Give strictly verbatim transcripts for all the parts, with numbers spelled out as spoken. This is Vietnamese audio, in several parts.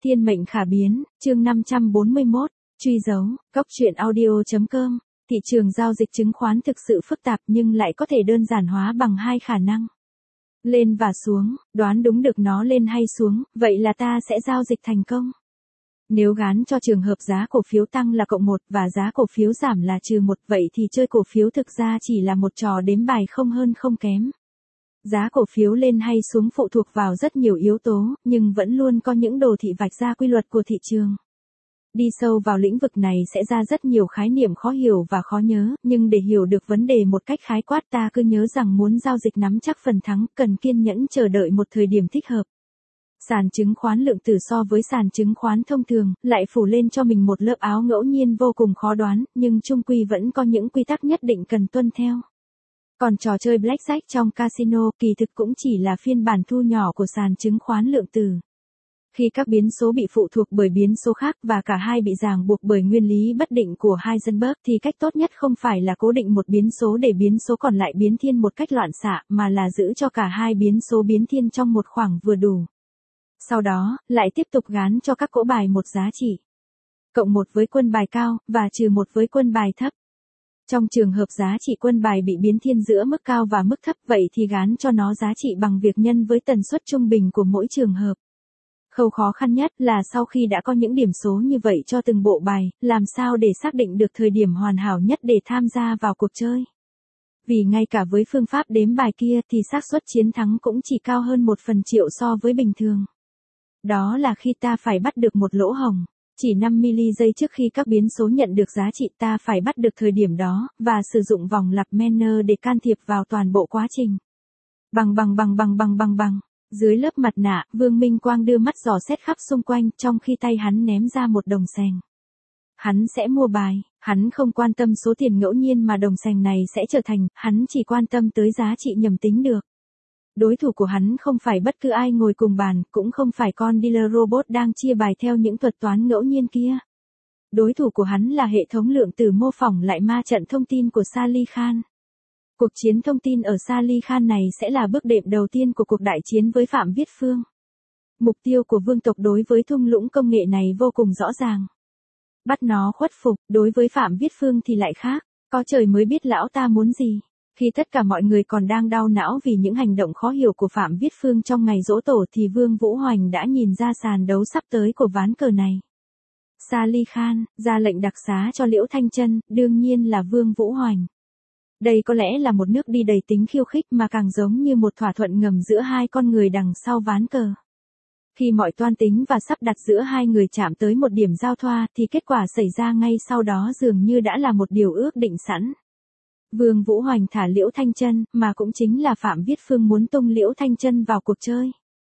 Thiên mệnh khả biến, chương năm trăm bốn mươi mốt, truy dấu, góc truyện audio.com. Thị trường giao dịch chứng khoán thực sự phức tạp nhưng lại có thể đơn giản hóa bằng hai khả năng. Lên và xuống, đoán đúng được nó lên hay xuống, vậy là ta sẽ giao dịch thành công. Nếu gán cho trường hợp giá cổ phiếu tăng là cộng một và giá cổ phiếu giảm là trừ một, vậy thì chơi cổ phiếu thực ra chỉ là một trò đếm bài không hơn không kém. Giá cổ phiếu lên hay xuống phụ thuộc vào rất nhiều yếu tố, nhưng vẫn luôn có những đồ thị vạch ra quy luật của thị trường. Đi sâu vào lĩnh vực này sẽ ra rất nhiều khái niệm khó hiểu và khó nhớ, nhưng để hiểu được vấn đề một cách khái quát ta cứ nhớ rằng muốn giao dịch nắm chắc phần thắng, cần kiên nhẫn chờ đợi một thời điểm thích hợp. Sàn chứng khoán lượng tử so với sàn chứng khoán thông thường, lại phủ lên cho mình một lớp áo ngẫu nhiên vô cùng khó đoán, nhưng chung quy vẫn có những quy tắc nhất định cần tuân theo. Còn trò chơi blackjack trong casino kỳ thực cũng chỉ là phiên bản thu nhỏ của sàn chứng khoán lượng tử. Khi các biến số bị phụ thuộc bởi biến số khác và cả hai bị ràng buộc bởi nguyên lý bất định của Heisenberg thì cách tốt nhất không phải là cố định một biến số để biến số còn lại biến thiên một cách loạn xạ, mà là giữ cho cả hai biến số biến thiên trong một khoảng vừa đủ. Sau đó, lại tiếp tục gán cho các cỗ bài một giá trị. Cộng một với quân bài cao, và trừ một với quân bài thấp. Trong trường hợp giá trị quân bài bị biến thiên giữa mức cao và mức thấp, vậy thì gán cho nó giá trị bằng việc nhân với tần suất trung bình của mỗi trường hợp. Khâu khó khăn nhất là sau khi đã có những điểm số như vậy cho từng bộ bài, làm sao để xác định được thời điểm hoàn hảo nhất để tham gia vào cuộc chơi. Vì ngay cả với phương pháp đếm bài kia thì xác suất chiến thắng cũng chỉ cao hơn một phần triệu so với bình thường. Đó là khi ta phải bắt được một lỗ hổng. Chỉ năm mi-li-giây trước khi các biến số nhận được giá trị ta phải bắt được thời điểm đó, và sử dụng vòng lặp Mener để can thiệp vào toàn bộ quá trình. Bằng bằng bằng bằng bằng bằng bằng. Dưới lớp mặt nạ, Vương Minh Quang đưa mắt dò xét khắp xung quanh, trong khi tay hắn ném ra một đồng xèng. Hắn sẽ mua bài, hắn không quan tâm số tiền ngẫu nhiên mà đồng xèng này sẽ trở thành, hắn chỉ quan tâm tới giá trị nhầm tính được. Đối thủ của hắn không phải bất cứ ai ngồi cùng bàn, cũng không phải con dealer robot đang chia bài theo những thuật toán ngẫu nhiên kia. Đối thủ của hắn là hệ thống lượng tử mô phỏng lại ma trận thông tin của Salih Khan. Cuộc chiến thông tin ở Salih Khan này sẽ là bước đệm đầu tiên của cuộc đại chiến với Phạm Viết Phương. Mục tiêu của vương tộc đối với thung lũng công nghệ này vô cùng rõ ràng. Bắt nó khuất phục, đối với Phạm Viết Phương thì lại khác, có trời mới biết lão ta muốn gì. Khi tất cả mọi người còn đang đau não vì những hành động khó hiểu của Phạm Viết Phương trong ngày giỗ tổ thì Vương Vũ Hoành đã nhìn ra sàn đấu sắp tới của ván cờ này. Salih Khan ra lệnh đặc xá cho Liễu Thanh Chân, đương nhiên là Vương Vũ Hoành. Đây có lẽ là một nước đi đầy tính khiêu khích mà càng giống như một thỏa thuận ngầm giữa hai con người đằng sau ván cờ. Khi mọi toan tính và sắp đặt giữa hai người chạm tới một điểm giao thoa thì kết quả xảy ra ngay sau đó dường như đã là một điều ước định sẵn. Vương Vũ Hoành thả Liễu Thanh Chân, mà cũng chính là Phạm Viết Phương muốn tung Liễu Thanh Chân vào cuộc chơi.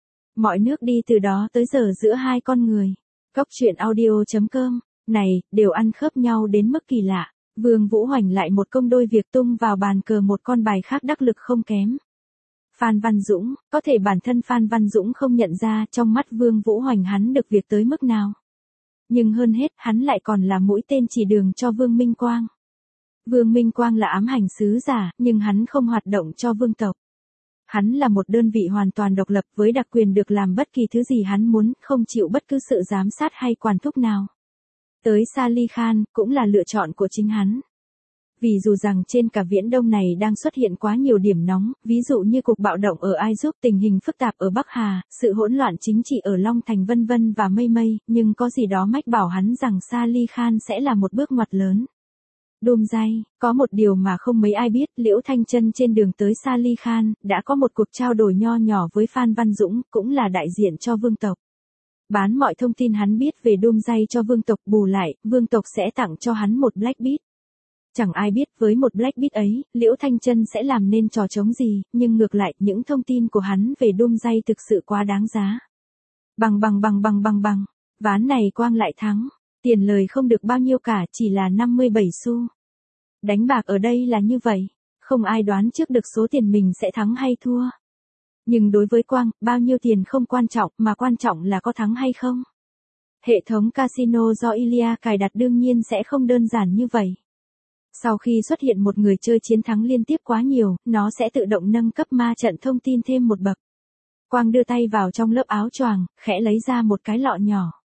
Mọi nước đi từ đó tới giờ giữa hai con người. Góc truyện audio.com, này, đều ăn khớp nhau đến mức kỳ lạ. Vương Vũ Hoành lại một công đôi việc tung vào bàn cờ một con bài khác đắc lực không kém. Phan Văn Dũng, có thể bản thân Phan Văn Dũng không nhận ra trong mắt Vương Vũ Hoành hắn được việc tới mức nào. Nhưng hơn hết hắn lại còn là mũi tên chỉ đường cho Vương Minh Quang. Vương Minh Quang là ám hành sứ giả, nhưng hắn không hoạt động cho vương tộc. Hắn là một đơn vị hoàn toàn độc lập với đặc quyền được làm bất kỳ thứ gì hắn muốn, không chịu bất cứ sự giám sát hay quản thúc nào. Tới Salih Khan, cũng là lựa chọn của chính hắn. Vì dù rằng trên cả Viễn Đông này đang xuất hiện quá nhiều điểm nóng, ví dụ như cuộc bạo động ở Ai Cập, tình hình phức tạp ở Bắc Hà, sự hỗn loạn chính trị ở Long Thành vân vân và mây mây, nhưng có gì đó mách bảo hắn rằng Salih Khan sẽ là một bước ngoặt lớn. Đôm day, có một điều mà không mấy ai biết, Liễu Thanh Chân trên đường tới Salih Khan, đã có một cuộc trao đổi nho nhỏ với Phan Văn Dũng, cũng là đại diện cho vương tộc. Bán mọi thông tin hắn biết về đôm day cho vương tộc, bù lại, vương tộc sẽ tặng cho hắn một black beat. Chẳng ai biết với một black beat ấy, Liễu Thanh Chân sẽ làm nên trò trống gì, nhưng ngược lại, những thông tin của hắn về đôm day thực sự quá đáng giá. Bằng bằng bằng bằng bằng bằng, ván này Quang lại thắng. Tiền lời không được bao nhiêu cả, chỉ là năm mươi bảy xu. Đánh bạc ở đây là như vậy, không ai đoán trước được số tiền mình sẽ thắng hay thua. Nhưng đối với Quang, bao nhiêu tiền không quan trọng, mà quan trọng là có thắng hay không. Hệ thống casino do Ilya cài đặt đương nhiên sẽ không đơn giản như vậy. Sau khi xuất hiện một người chơi chiến thắng liên tiếp quá nhiều, nó sẽ tự động nâng cấp ma trận thông tin thêm một bậc. Quang đưa tay vào trong lớp áo choàng, khẽ lấy ra một cái lọ nhỏ.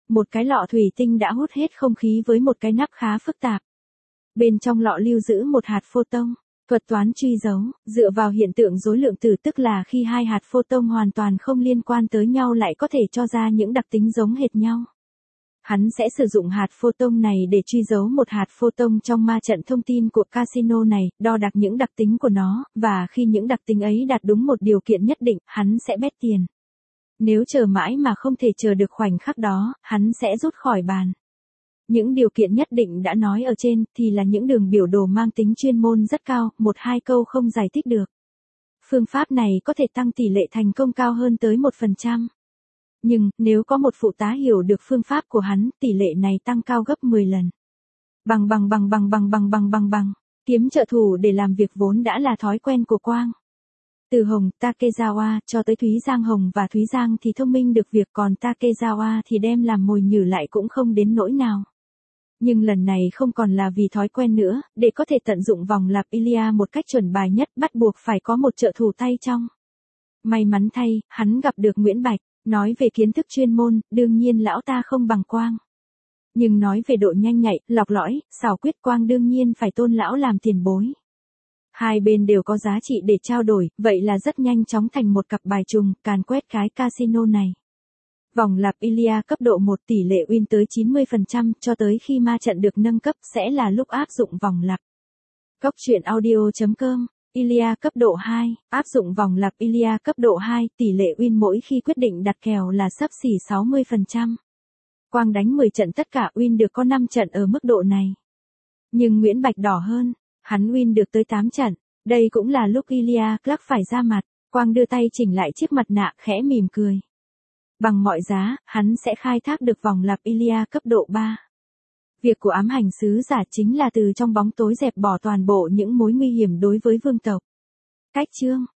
Một cái lọ thủy tinh đã hút hết không khí với một cái nắp khá phức tạp. Bên trong lọ lưu giữ một hạt photon. Thuật toán truy dấu, dựa vào hiện tượng rối lượng tử, tức là khi hai hạt photon hoàn toàn không liên quan tới nhau lại có thể cho ra những đặc tính giống hệt nhau. Hắn sẽ sử dụng hạt photon này để truy dấu một hạt photon trong ma trận thông tin của casino này, đo đạc những đặc tính của nó, và khi những đặc tính ấy đạt đúng một điều kiện nhất định, hắn sẽ bet tiền. Nếu chờ mãi mà không thể chờ được khoảnh khắc đó, hắn sẽ rút khỏi bàn. Những điều kiện nhất định đã nói ở trên thì là những đường biểu đồ mang tính chuyên môn rất cao, một hai câu không giải thích được. Phương pháp này có thể tăng tỷ lệ thành công cao hơn tới một phần trăm. Nhưng, nếu có một phụ tá hiểu được phương pháp của hắn, tỷ lệ này tăng cao gấp mười lần. Bằng bằng bằng bằng bằng bằng bằng bằng bằng, kiếm trợ thủ để làm việc vốn đã là thói quen của Quang. Từ Hồng, Takezawa, cho tới Thúy Giang Hồng và Thúy Giang thì thông minh được việc, còn Takezawa thì đem làm mồi nhử lại cũng không đến nỗi nào. Nhưng lần này không còn là vì thói quen nữa, để có thể tận dụng vòng lặp Ilia một cách chuẩn bài nhất, bắt buộc phải có một trợ thủ tay trong. May mắn thay, hắn gặp được Nguyễn Bạch, nói về kiến thức chuyên môn, đương nhiên lão ta không bằng Quang. Nhưng nói về độ nhanh nhạy, lọc lõi, xảo quyết, Quang đương nhiên phải tôn lão làm tiền bối. Hai bên đều có giá trị để trao đổi, vậy là rất nhanh chóng thành một cặp bài trùng, càn quét cái casino này. Vòng lặp Ilia cấp độ một, tỷ lệ win tới chín mươi phần trăm, cho tới khi ma trận được nâng cấp sẽ là lúc áp dụng vòng lặp. Góc truyện audio chấm com, Ilia cấp độ hai, áp dụng vòng lặp Ilia cấp độ hai, tỷ lệ win mỗi khi quyết định đặt kèo là xấp xỉ sáu mươi phần trăm. Quang đánh mười trận tất cả win được có năm trận ở mức độ này. Nhưng Nguyễn Bạch đỏ hơn, hắn win được tới tám trận, đây cũng là lúc Ilia Clark phải ra mặt. Quang đưa tay chỉnh lại chiếc mặt nạ, khẽ mỉm cười. Bằng mọi giá, hắn sẽ khai thác được vòng lặp Ilia cấp độ ba. Việc của ám hành sứ giả chính là từ trong bóng tối dẹp bỏ toàn bộ những mối nguy hiểm đối với vương tộc. Cách chương